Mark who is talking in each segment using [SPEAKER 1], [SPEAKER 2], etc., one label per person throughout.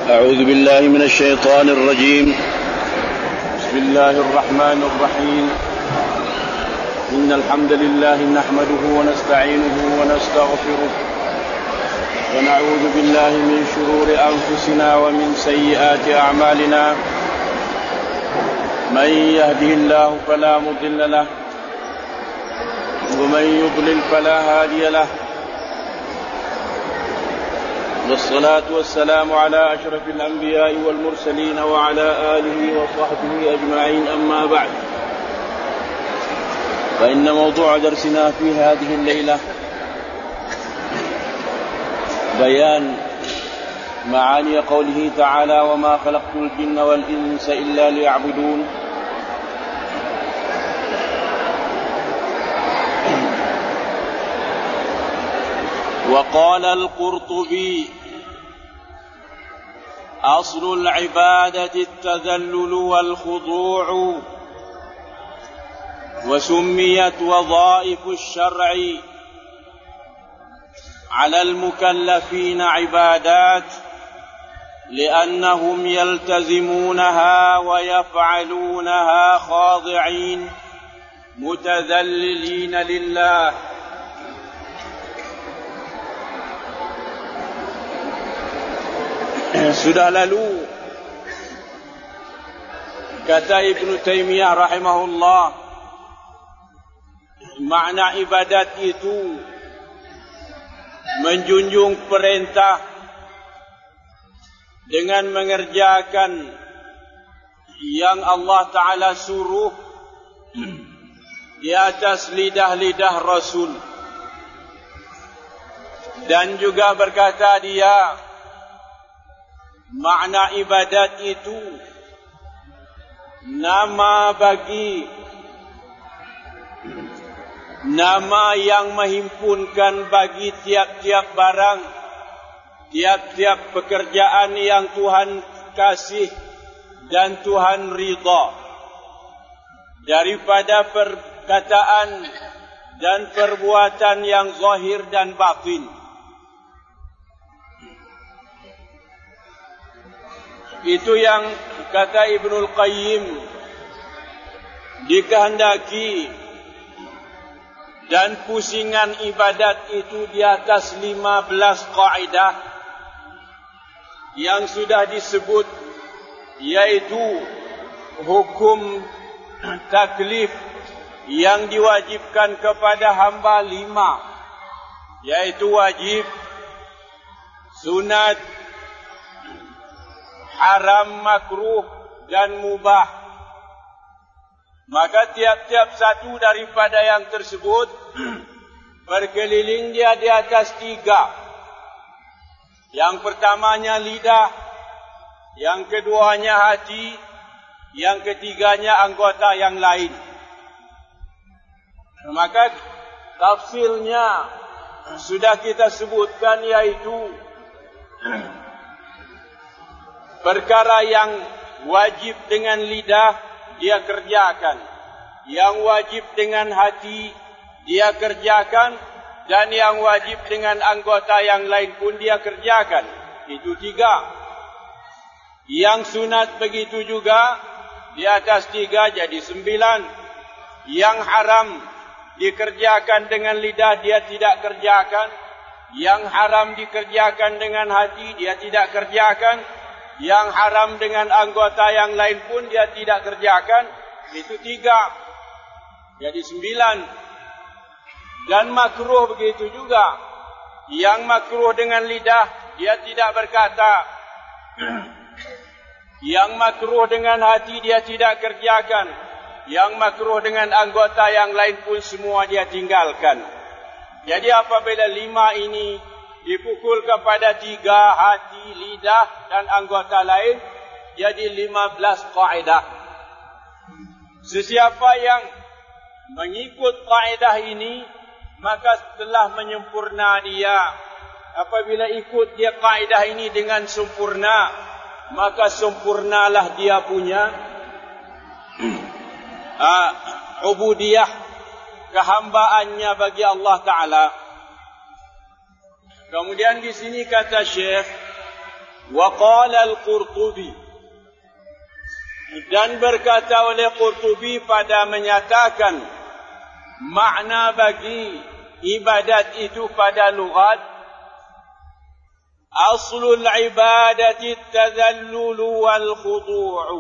[SPEAKER 1] أعوذ بالله من الشيطان الرجيم.
[SPEAKER 2] بسم الله الرحمن الرحيم. إن الحمد لله نحمده ونستعينه ونستغفره ونعوذ بالله من شرور أنفسنا ومن سيئات أعمالنا. من يهده الله فلا مضل له ومن يضلل فلا هادي له. والصلاة والسلام على أشرف الأنبياء والمرسلين وعلى آله وصحبه أجمعين. أما بعد، فإن موضوع درسنا في هذه الليلة بيان معاني قوله تعالى: وما خلقت الجن والإنس إلا ليعبدون. وقال القرطبي: أصل العبادة التذلل والخضوع، وسميت وظائف الشرع على المكلفين عبادات لأنهم يلتزمونها ويفعلونها خاضعين متذللين لله. Sudah lalu kata Ibn Taymiyah rahimahullah, makna ibadat itu menjunjung perintah dengan mengerjakan yang Allah Ta'ala suruh di atas lidah-lidah Rasul. Dan juga berkata dia, makna ibadat itu nama yang menghimpunkan bagi tiap-tiap barang, tiap-tiap pekerjaan yang Tuhan kasih dan Tuhan ridha, daripada perkataan dan perbuatan yang zahir dan batin. Itu yang kata Ibnul Qayyim dikehendaki, dan pusingan ibadat itu di atas 15 kaidah yang sudah disebut, yaitu hukum taklif yang diwajibkan kepada hamba 5, yaitu wajib, sunat, haram, makruh dan mubah. Maka tiap-tiap satu daripada yang tersebut berkeliling dia di atas 3. Yang pertamanya lidah, yang keduanya hati, yang ketiganya anggota yang lain. Maka tafsirnya sudah kita sebutkan, yaitu perkara yang wajib dengan lidah dia kerjakan, yang wajib dengan hati dia kerjakan, dan yang wajib dengan anggota yang lain pun dia kerjakan. Itu 3. Yang sunat begitu juga, di atas 3 jadi 9. Yang haram dikerjakan dengan lidah dia tidak kerjakan, yang haram dikerjakan dengan hati dia tidak kerjakan, yang haram dengan anggota yang lain pun dia tidak kerjakan. Itu 3, jadi 9. Dan makruh begitu juga. Yang makruh dengan lidah dia tidak berkata, yang makruh dengan hati dia tidak kerjakan, yang makruh dengan anggota yang lain pun semua dia tinggalkan. Jadi apabila 5 ini dipukul kepada 3, hati, lidah dan anggota lain, jadi 15 kaidah. Sesiapa yang mengikut kaidah ini, maka telah menyempurna dia. Apabila ikut dia kaidah ini dengan sempurna, maka sempurnalah dia punya ubudiyah, kehambaannya bagi Allah Ta'ala. Kemudian di sini kata Syekh, Wa qala al-Qurtubi, dan berkata oleh Qurtubi pada menyatakan makna bagi ibadat itu pada lughat, aslul ibadati at-tadhallul wal khudu'.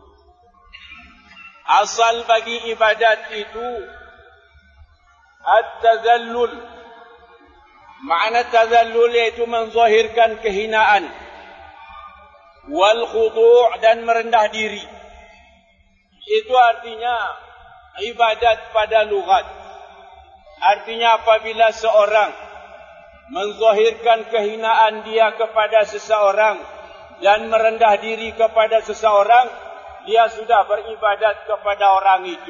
[SPEAKER 2] Asal bagi ibadat itu at-tadhallul. Makna tadhallul iaitu menzahirkan kehinaan, wal khudu' dan merendah diri. Itu artinya ibadat pada lughat. Artinya apabila seorang menzahirkan kehinaan dia kepada seseorang dan merendah diri kepada seseorang, dia sudah beribadat kepada orang itu.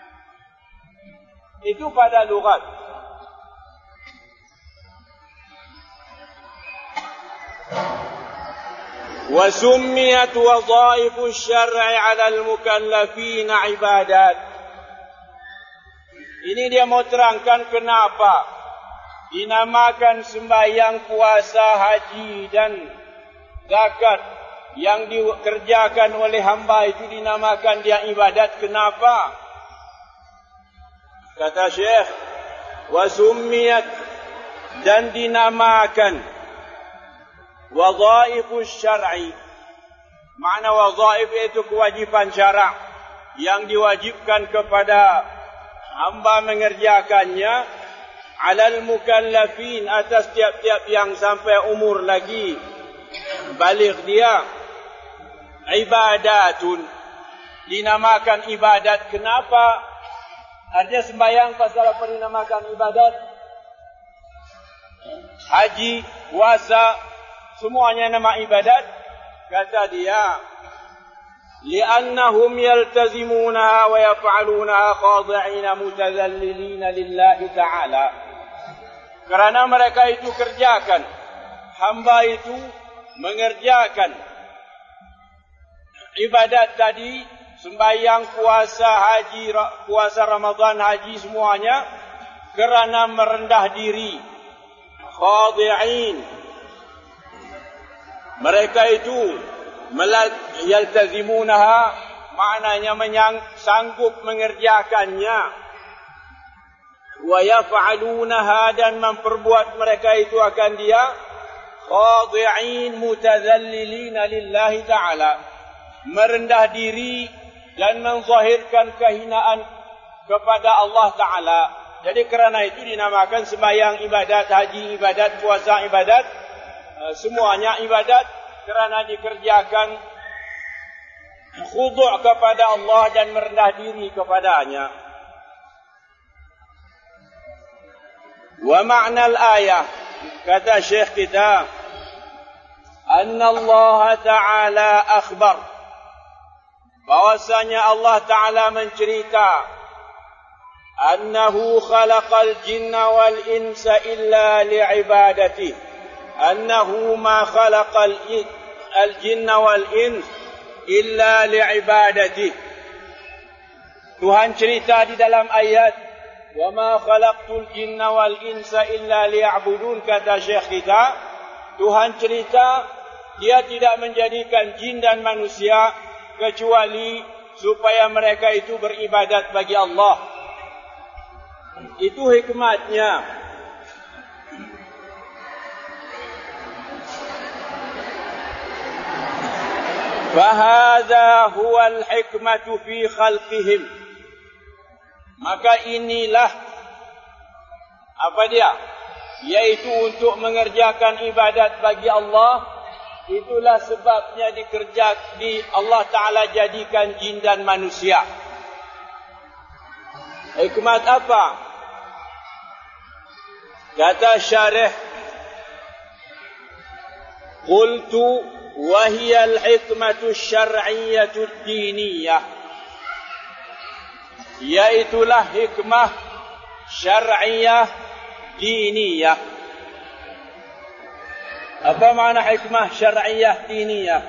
[SPEAKER 2] Itu pada lughat. وسميت وظائف الشرع على المكلفين عبادات. Ini dia mau terangkan kenapa dinamakan sembahyang, puasa, haji dan zakat yang dikerjakan oleh hamba itu dinamakan dia ibadat. Kenapa? Kata Syekh, wasumiyat, dan dinamakan wadhaifus syar'i. Makna wadhaif itu kewajiban syarak yang diwajibkan kepada hamba mengerjakannya, alal mukallafin, atas tiap-tiap yang sampai umur lagi baligh dia, ibadatun, dinamakan ibadat. Kenapa? Artinya sembahyang pasal apa dinamakan ibadat? Haji, puasa, semuanya nama ibadat. Kata dia, li'annahum yaltazimunaha wa yaf'alunaha khadi'ina mutazallilina lillahi ta'ala. Kerana mereka itu kerjakan, hamba itu mengerjakan ibadat tadi, sembahyang, puasa, haji, puasa Ramadan, haji, semuanya kerana merendah diri. Khadi'in, mereka itu yaltazimunaha, maknanya sanggup mengerjakannya. Wa yaf'alunaha, dan memperbuat mereka itu akan dia. Khadi'in mutazallilina lillahi ta'ala, merendah diri dan menzahirkan kehinaan kepada Allah Ta'ala. Jadi kerana itu dinamakan sembahyang ibadat, haji ibadat, puasa ibadat, semuanya ibadat kerana dikerjakan khudu' kepada Allah dan merendah diri kepadanya. Wa ma'na al-ayah, kata Syekh kita, anna Allah Ta'ala akhbar, bahwasanya Allah Ta'ala mencerita, annahu khalaqal jinna wal insa illa li'ibadatihi, annahu ma khalaqal jinna wal ins illa li'ibadatihi. Tuhan cerita di dalam ayat, wa ma khalaqtul jinna wal insa illa liya'budun. Kata Syekh kita, Tuhan cerita dia tidak menjadikan jin dan manusia kecuali supaya mereka itu beribadat bagi Allah. Itu hikmatnya. Fahadha huwal hikmatu fi khalqihim. Maka inilah apa dia? Yaitu untuk mengerjakan ibadat bagi Allah. Itulah sebabnya Allah Ta'ala jadikan jin dan manusia. Hikmat apa? Kata syarih, qultu wa hiya al-hikmatu syar'iyyatu ad-diniyah. Yaitulah hikmah syar'iyah diniyah. Apa makna hikmah syar'iyah diniyah?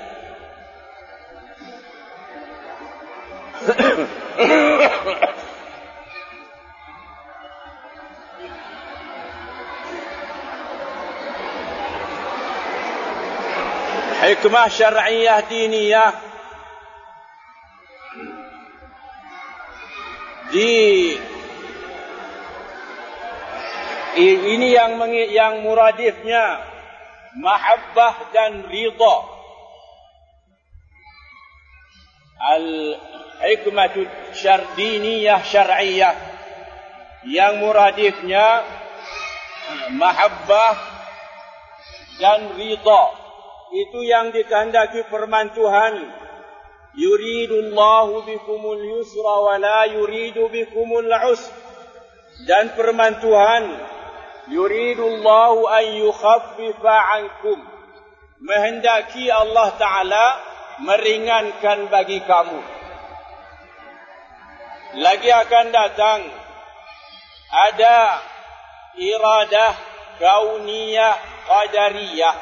[SPEAKER 2] hikmah syar'iyah diniyah ini yang muradifnya mahabbah dan ridha. Al-hikmatu diniyah syar'iyah yang muradifnya mahabbah dan ridha, itu yang dikehendaki firman Tuhan, yuridullahu bikumul yusra wa la yuridu bikumul usra. Dan firman Tuhan, yuridullahu an yukhaffifa ankum, menghendaki Allah Ta'ala meringankan bagi kamu. Lagi akan datang ada iradah kauniyah qadariyah,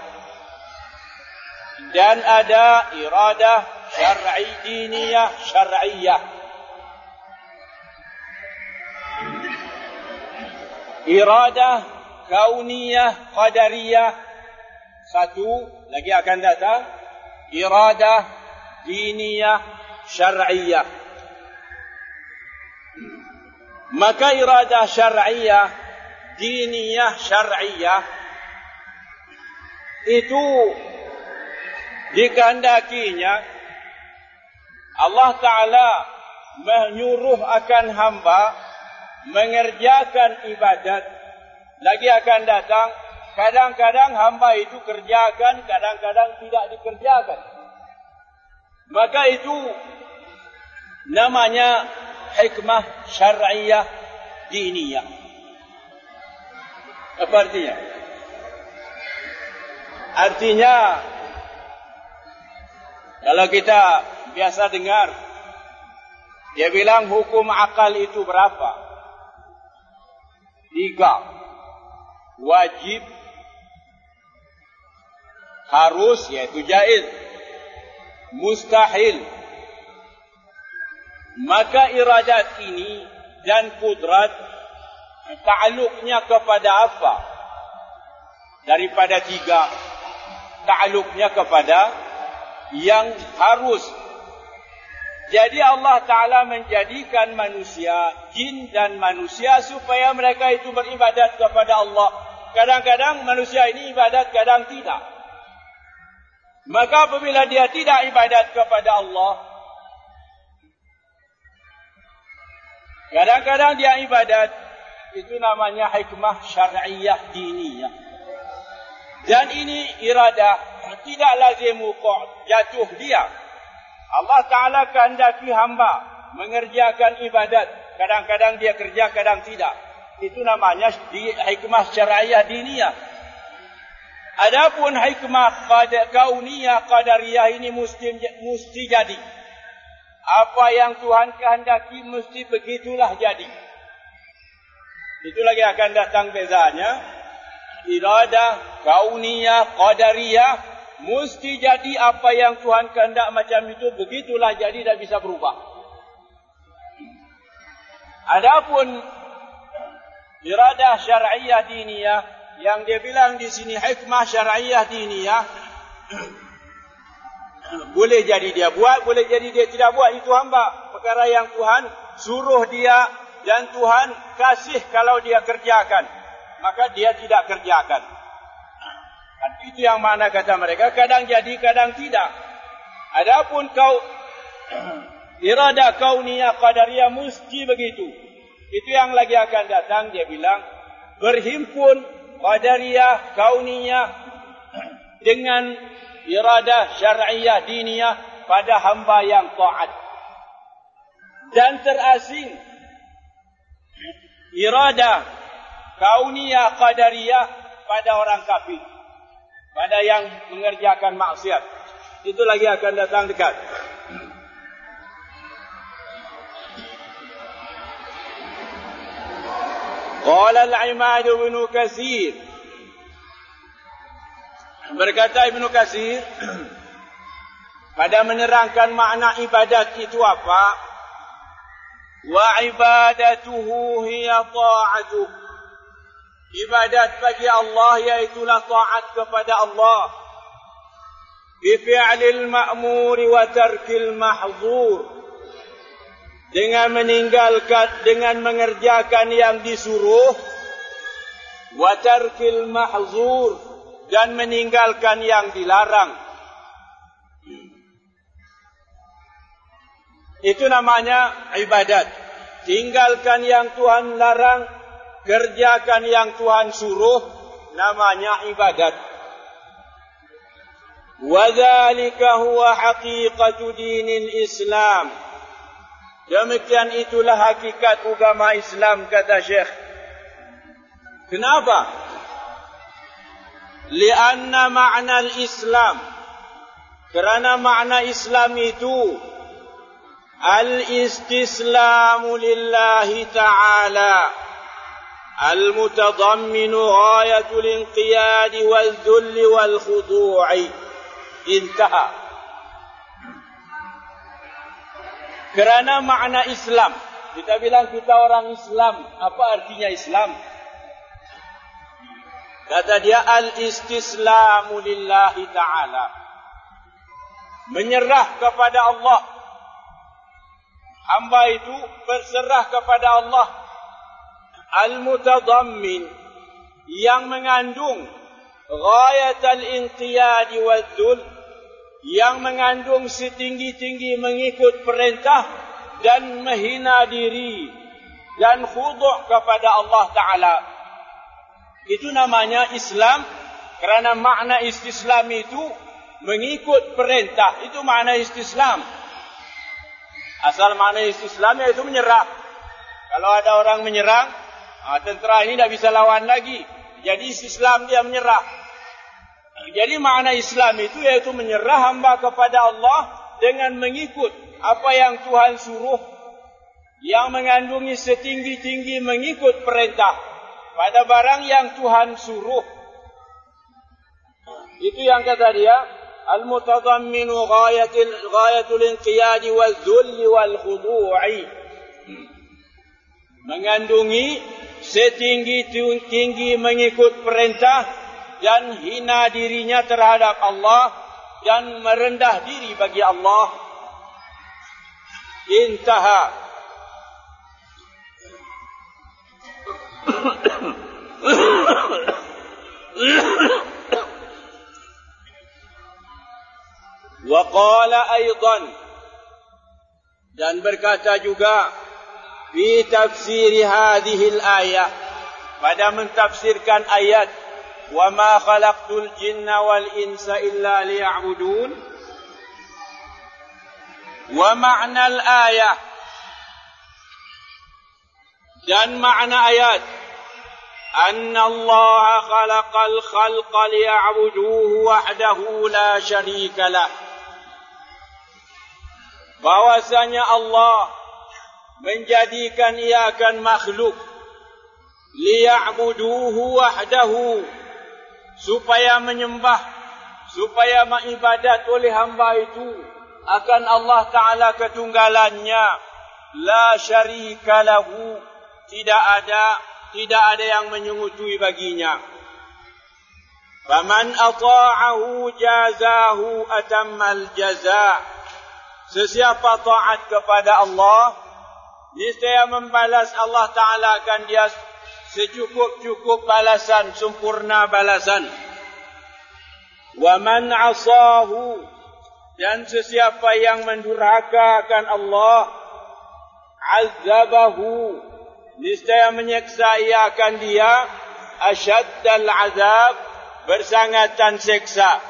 [SPEAKER 2] dan ada iradah syar'i diniyah syar'iyah. Iradah kauniyah qadariyah satu, lagi akan datang iradah diniyah syar'iyah. Maka iradah syar'iyah diniyah syar'iyah itu dikehendakinya Allah Ta'ala menyuruh akan hamba mengerjakan ibadat. Lagi akan datang, kadang-kadang hamba itu kerjakan, kadang-kadang tidak dikerjakan. Maka itu namanya hikmah syar'iyah diniyah. Apa artinya? Artinya, kalau kita biasa dengar, dia bilang hukum akal itu berapa? 3. Wajib, harus, yaitu jaiz, mustahil. Maka iradat ini dan kudrat ta'aluknya kepada apa? Daripada 3, ta'aluknya kepada yang harus. Jadi Allah Ta'ala menjadikan manusia, jin dan manusia, supaya mereka itu beribadat kepada Allah. Kadang-kadang manusia ini ibadat, kadang tidak. Maka apabila dia tidak ibadat kepada Allah, kadang-kadang dia ibadat, itu namanya hikmah syar'iyah diniyah. Dan ini iradah tidak lazim wuqu', jatuh dia. Allah Ta'ala kehendaki hamba mengerjakan ibadat. Kadang-kadang dia kerja, kadang tidak. Itu namanya hikmah syar'iyah diniyah. Adapun hikmah kauniyah qadariyah ini mesti jadi. Apa yang Tuhan kehendaki mesti begitulah jadi. Itu lagi akan datang bezanya. Iradah kauniyah qadariyah mesti jadi apa yang Tuhan kehendak macam itu, begitulah jadi, tak bisa berubah. Adapun iradah syar'iyah diniyah yang dia bilang di sini hikmah syar'iyah diniyah, boleh jadi dia buat, boleh jadi dia tidak buat. Itu hamba, perkara yang Tuhan suruh dia dan Tuhan kasih kalau dia kerjakan, maka dia tidak kerjakan. Itu yang mana kata mereka, kadang jadi, kadang tidak. Adapun iradah kauniyah qadariyah mesti begitu. Itu yang lagi akan datang, dia bilang berhimpun qadariyah kauniyah dengan iradah syar'iyah diniyah pada hamba yang taat. Dan terasing iradah kauniyah qadariyah pada orang kafir, pada yang mengerjakan maksiat. Itu lagi akan datang dekat. Qala al-Imad ibn Katsir, berkata Ibn Katsir pada menerangkan makna ibadat itu apa? Wa ibadatuhu hiya ta'atuh. Ibadat bagi Allah iaitulah taat kepada Allah. Bifi'lil ma'mur wa tarkil mahzur, dengan mengerjakan yang disuruh, wa tarkil mahzur, dan meninggalkan yang dilarang. Itu namanya ibadat. Tinggalkan yang Tuhan larang, kerjakan yang Tuhan suruh, namanya ibadat. Wa dzalika huwa haqiqatu dinil Islam. Demikian itulah hakikat agama Islam, kata Syekh. Kenapa? Lianna ma'na al-Islam, kerana makna Islam itu al-istislamu lillahi ta'ala, al-mutadamminu ghayatul inqiyadi wal-dhulli wal-khudu'i. Intaha. Kerana makna Islam, kita bilang kita orang Islam, apa artinya Islam? Kata dia al-istislamu lillahi ta'ala, menyerah kepada Allah. Hamba itu berserah kepada Allah. Al-mutadammin, yang mengandung ghayatul inqiyadi wal-dhul, yang mengandung setinggi-tinggi mengikut perintah dan menghina diri dan khudu' kepada Allah Ta'ala. Itu namanya Islam. Kerana makna istislam itu mengikut perintah. Itu makna istislam. Asal makna istislam iaitu menyerah. Kalau ada orang menyerang, tentera ini tidak bisa lawan lagi. Jadi istislam, dia menyerah. Jadi makna Islam itu iaitu menyerah hamba kepada Allah dengan mengikut apa yang Tuhan suruh, yang mengandungi setinggi-tinggi mengikut perintah pada barang yang Tuhan suruh. Itu yang kata dia, al-mutadamminu ghayatul inqiyadi wal-dhulli wal-khudu'i, mengandungi setinggi-tinggi mengikut perintah dan hina dirinya terhadap Allah dan merendah diri bagi Allah. Intaha. Wa qala aidan, dan berkata juga fi tafsir hadhihi al-ayah, pada mentafsirkan ayat wa ma khalaqtul jinna wal insa illa liya'budun. Wa ma'na al-ayah, dan makna ayat, anna Allah khalaqal khalqa liya'buduhu wahdahu la syarika lah, bahwasanya Allah menjadikan ia akan makhluk liya'buduhu wahdahu, supaya menyembah, supaya mengibadat oleh hamba itu akan Allah Ta'ala ketunggalannya. La syarika lahu, tidak ada yang menyungutui baginya. Faman ata'ahu jazahu atammal jaza, sesiapa taat kepada Allah, niscaya membalas Allah Ta'ala akan dia secukup-cukup balasan, sempurna balasan. Wa man asahu, dan sesiapa yang mendurhakakan Allah, azabahu, niscaya menyeksa ia akan dia asyaddal azab, bersangatan seksa.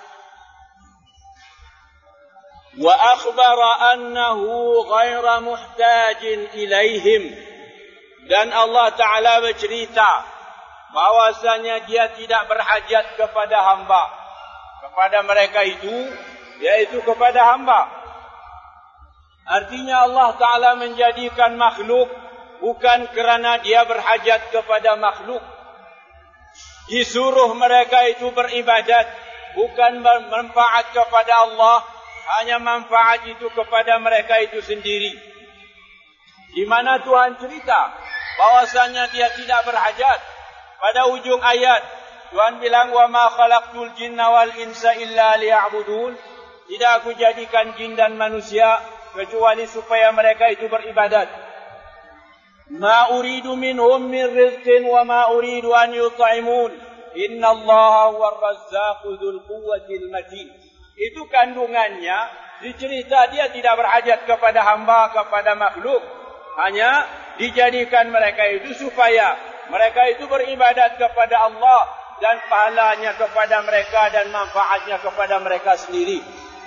[SPEAKER 2] Wa akhbara annahu ghaira muhtajin ilaihim, dan Allah Ta'ala bercerita bahwasanya dia tidak berhajat kepada hamba, kepada mereka itu, yaitu kepada hamba. Artinya Allah Ta'ala menjadikan makhluk bukan kerana dia berhajat kepada makhluk. Disuruh mereka itu beribadat, bukan bermanfaat kepada Allah, hanya manfaat itu kepada mereka itu sendiri. Di mana Tuhan cerita bahwasanya dia tidak berhajat. Pada ujung ayat, Tuhan bilang, wa ma khalaqtul jinna wal insa illa liya'budun. Tidak aku jadikan jin dan manusia kecuali supaya mereka itu beribadat. Ma uridu minhum min rizqin wa ma uridu an yut'imun. Innallaha huwar razzaqu dzul quwwatil matin. Itu kandungannya, dicerita dia tidak berhajat kepada hamba, kepada makhluk. Hanya dijadikan mereka itu supaya mereka itu beribadat kepada Allah dan pahalanya kepada mereka dan manfaatnya kepada mereka sendiri.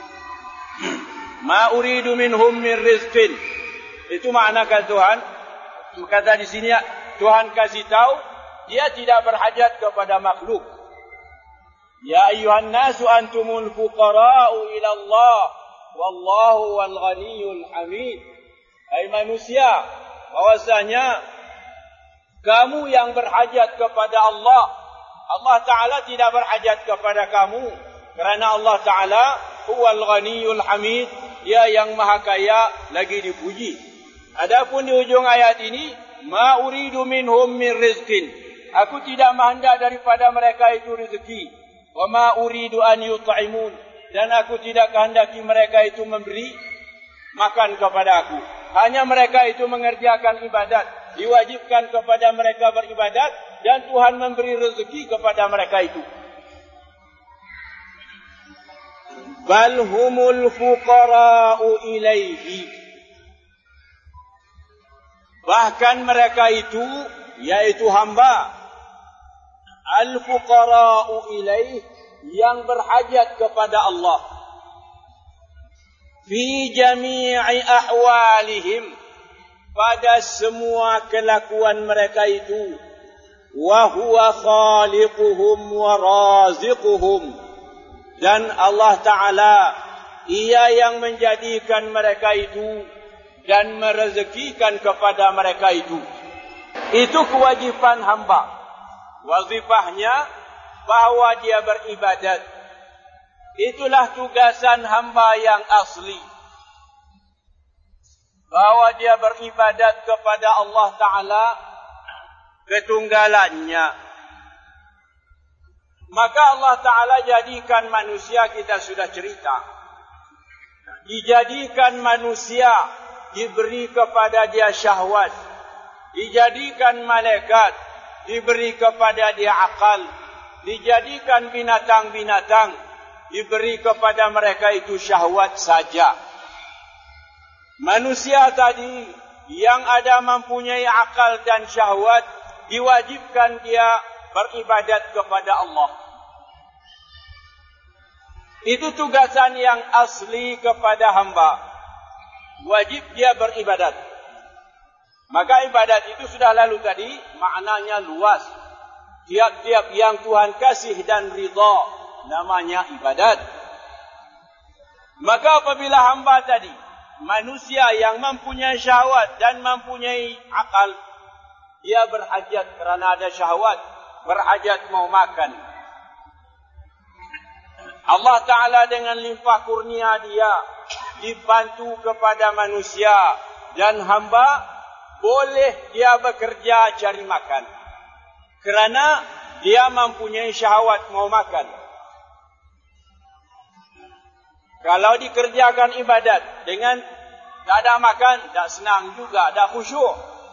[SPEAKER 2] Ma uridu minhum min rizqin. Itu maknakan Tuhan. Kata di sini Tuhan kasih tahu dia tidak berhajat kepada makhluk. Ya ayyuhan nasu antumul fuqara'u ila Allah wallahu wal ghaniyyul hamid. Hai manusia, bahwasanya kamu yang berhajat kepada Allah. Allah Ta'ala tidak berhajat kepada kamu. Kerana Allah Ta'ala huwal ghaniyyul hamid. Dia yang maha kaya lagi dipuji. Adapun di ujung ayat ini, ma uridu minhum min rizqin. Aku tidak menghendak daripada mereka itu rezeki. Wa ma uridu an yut'imun. Dan aku tidak kehendaki mereka itu memberi makan kepada aku. Hanya mereka itu mengerjakan ibadat. Diwajibkan kepada mereka beribadat. Dan Tuhan memberi rezeki kepada mereka itu. Bal humul fuqara'u ilaihi. Bahkan mereka itu, yaitu hamba. Al-fuqara'u ilaihi. Yang berhajat kepada Allah. Fi jami'i ahwalihim. Pada semua kelakuan mereka itu. Wa huwa khaliquhum wa raziquhum. Dan Allah Ta'ala, Ia yang menjadikan mereka itu dan merezekikan kepada mereka itu. Itu kewajipan hamba. Wazifahnya bahwa dia beribadat. Itulah tugasan hamba yang asli. Bahwa dia beribadat kepada Allah Ta'ala ketunggalannya. Maka Allah Ta'ala jadikan manusia, kita sudah cerita. Dijadikan manusia, diberi kepada dia syahwat. Dijadikan malaikat, diberi kepada dia akal. Dijadikan binatang-binatang, diberi kepada mereka itu syahwat saja. Manusia tadi yang ada mempunyai akal dan syahwat, diwajibkan dia beribadat kepada Allah. Itu tugasan yang asli kepada hamba. Wajib dia beribadat. Maka ibadat itu sudah lalu tadi, maknanya luas. Tiap-tiap yang Tuhan kasih dan ridha, namanya ibadat. Maka apabila hamba tadi, manusia yang mempunyai syahwat dan mempunyai akal, dia berhajat kerana ada syahwat, berhajat mau makan. Allah Ta'ala dengan limpah kurnia dia dibantu kepada manusia dan hamba boleh dia bekerja cari makan. Kerana dia mempunyai syahwat mau makan. Kalau dikerjakan ibadat dengan tak ada makan, tak senang juga, tak khusyuk.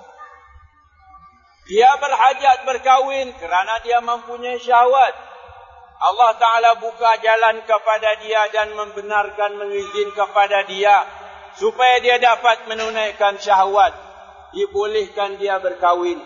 [SPEAKER 2] Dia berhajat berkahwin kerana dia mempunyai syahwat. Allah Ta'ala buka jalan kepada dia dan membenarkan, mengizin kepada dia supaya dia dapat menunaikan syahwat. Dibolehkan dia berkahwin.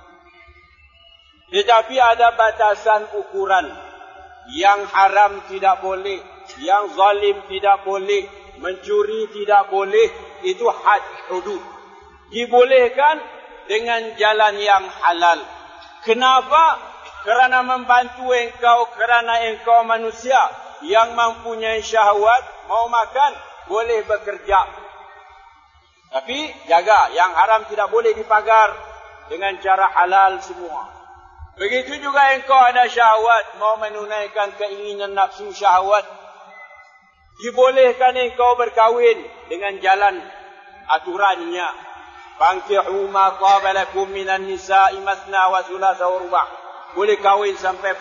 [SPEAKER 2] Tetapi ada batasan ukuran. Yang haram tidak boleh, yang zalim tidak boleh, mencuri tidak boleh. Itu had hudud. Dibolehkan dengan jalan yang halal. Kenapa? Kerana membantu engkau, kerana engkau manusia yang mempunyai syahwat, mau makan, boleh bekerja. Tapi jaga, yang haram tidak boleh dipagar dengan cara halal semua. Begitu juga engkau ada syahwat, mau menunaikan keinginan nafsu syahwat, dibolehkan engkau berkahwin dengan jalan aturannya. Fankihu ma taba lakum minan nisa'i masna wa thulatha wa ruba'. boleh kahwin sampai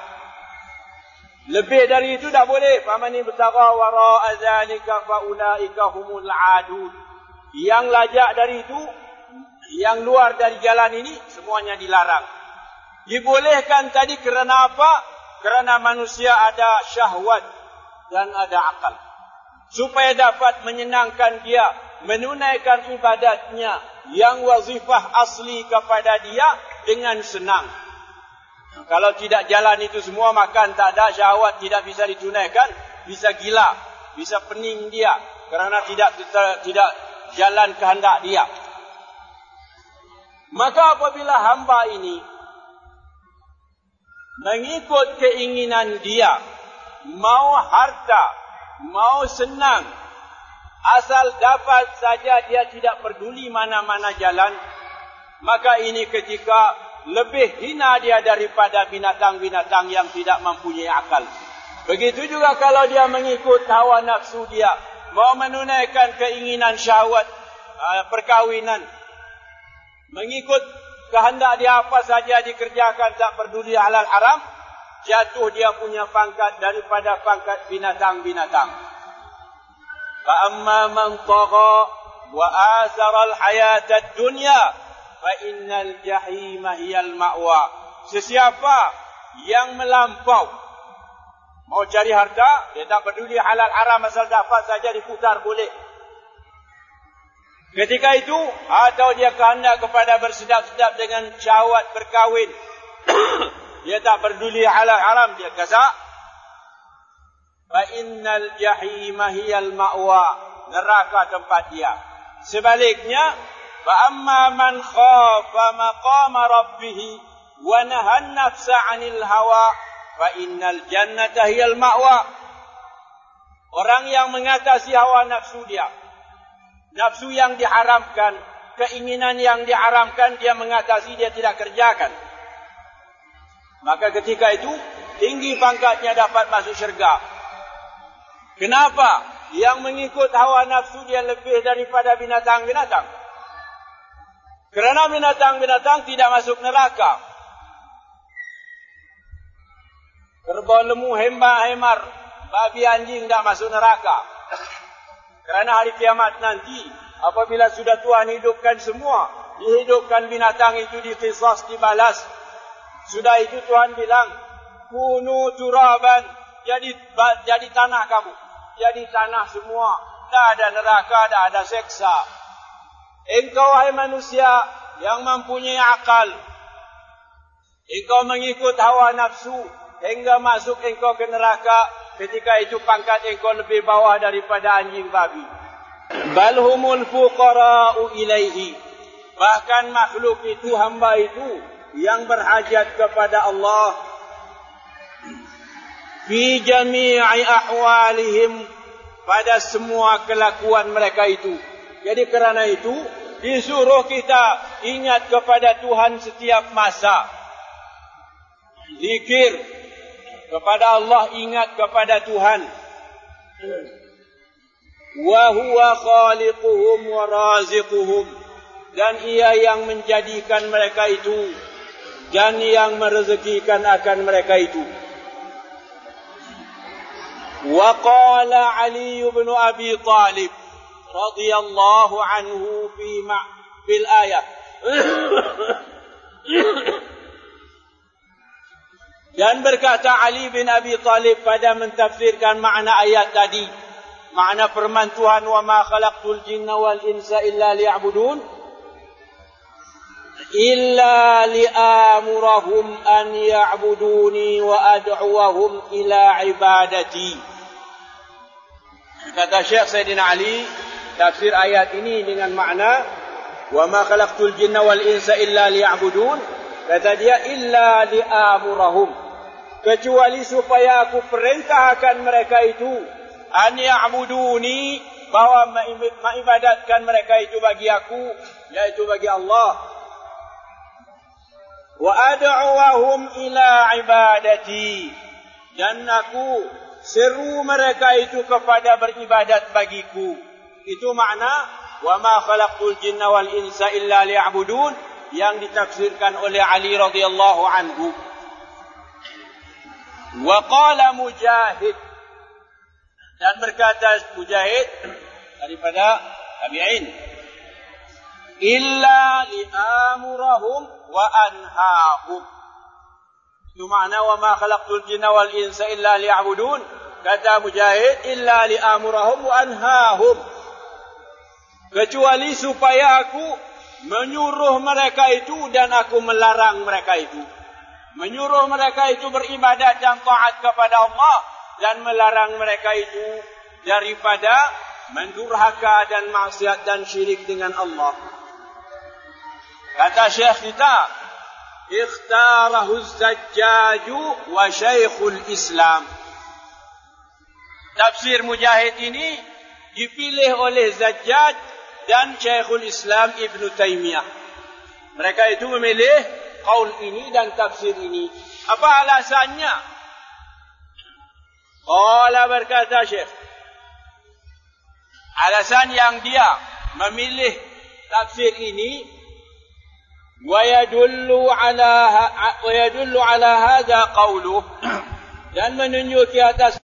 [SPEAKER 2] 4. Lebih dari itu tak boleh. Faman ibtagha wara'a dzalika fa ulaika humul adun. Yang lajak dari itu, yang luar dari jalan ini, semuanya dilarang. Dibolehkan tadi kerana apa? Kerana manusia ada syahwat dan ada akal. Supaya dapat menyenangkan dia, menunaikan ibadatnya yang wazifah asli kepada dia dengan senang. Kalau tidak jalan itu semua, makan tak ada, syahwat tidak bisa ditunaikan, bisa gila, bisa pening dia kerana tidak jalan kehendak dia. Maka apabila hamba ini mengikut keinginan dia, mau harta, mau senang, asal dapat saja, dia tidak peduli mana-mana jalan, maka ini ketika lebih hina dia daripada binatang-binatang yang tidak mempunyai akal. Begitu juga kalau dia mengikut hawa nafsu dia, mau menunaikan keinginan syahwat perkawinan, mengikut kehendak dia apa saja dikerjakan, tak peduli halal haram, jatuh dia punya pangkat daripada pangkat binatang-binatang. Fa amma man tagha wa athara al-hayata ad-dunya fa innal jahima hiyal ma'wa. Sesiapa yang melampau mau cari harta, dia tak peduli halal haram, asal dapat saja diputar boleh. Ketika itu, atau dia kehendak kepada bersedap-sedap dengan syahwat berkahwin, dia tak peduli halal haram, dia gasak. Fa innal jahima hiyal ma'wa, neraka tempat dia. Sebaliknya, fa amma man khafa maqama rabbih wa nahan nafsa 'anil hawa fa innal jannata hiyal ma'wa. Orang yang mengatasi hawa nafsu dia, nafsu yang diharamkan, keinginan yang diharamkan, dia mengatasi, dia tidak kerjakan, maka ketika itu tinggi pangkatnya, dapat masuk syurga. Kenapa? Yang mengikut hawa nafsu dia lebih daripada binatang-binatang. Kerana binatang-binatang tidak masuk neraka. Kerbau, lembu, hemar, babi, anjing tak masuk neraka. Kerana hari kiamat nanti, apabila sudah Tuhan hidupkan semua, dihidupkan binatang itu, diqisas, dibalas. Sudah itu Tuhan bilang, kunu turaban, jadi tanah kamu, jadi tanah semua, tak ada neraka, tak ada seksa. Engkau wahai manusia yang mempunyai akal, engkau mengikut hawa nafsu hingga masuk engkau ke neraka, ketika itu pangkat engkau lebih bawah daripada anjing babi. Bal humul fuqara'u ilaihi, bahkan makhluk itu, hamba itu yang berhajat kepada Allah fi jami'i ahwalihim, pada semua kelakuan mereka itu. Jadi kerana itu disuruh kita ingat kepada Tuhan setiap masa. Zikir kepada Allah, ingat kepada Tuhan. Wa huwa khaliquhum wa raziquhum, dan ia yang menjadikan mereka itu dan yang merezekikan akan mereka itu. Wa qala Ali bin Abi Talib radhiyallahu anhu fil ayat. Dan berkata Ali bin Abi Talib pada mentafsirkan makna ayat tadi, makna firman Tuhan, wa ma khalaqtul jinna wal insa illa liya'budun, illa li'amurahum an ya'buduni wa ad'uwahum ila ibadati. Kata Syekh Sayyidina Ali, tafsir ayat ini dengan makna wa ma khalaqtul jinna wal insa illa liya'budun, kata dia illa li'amurahum, kecuali supaya aku perintahkan mereka itu an ya'buduni, bahwa mengibadatkan mereka itu bagi aku, yaitu bagi Allah. Wa ad'uwahum ila ibadati, dan aku seru mereka itu kepada beribadat bagiku. Itu makna wa ma khalaqtul jinna wal insa illa liya'budun, yang ditafsirkan oleh Ali radhiyallahu anhu. Wa qala Mujahid, dan berkata Mujahid daripada tabi'in, illa li'amurahum wa anhahum. Itu makna wa ma khalaqtul jinna wal insa illa liya'budun. Kata Mujahid, illa li'amurahum wa anhahum, kecuali supaya aku menyuruh mereka itu dan aku melarang mereka itu. Menyuruh mereka itu beribadat dan taat kepada Allah, dan melarang mereka itu daripada mendurhaka dan maksiat dan syirik dengan Allah. Kata Syekh kita, ikhtarahu az-Zajjaju wa Syekhul Islam. Tafsir Mujahid ini dipilih oleh Zajjaj dan Syekhul Islam Ibn Taymiyah. Mereka itu memilih qaul ini dan tafsir ini. Apa alasannya? Qala, berkata Syekh, alasan yang dia memilih tafsir ini, wa yadullu ala hadha qawluh, dan menunjuk ke atas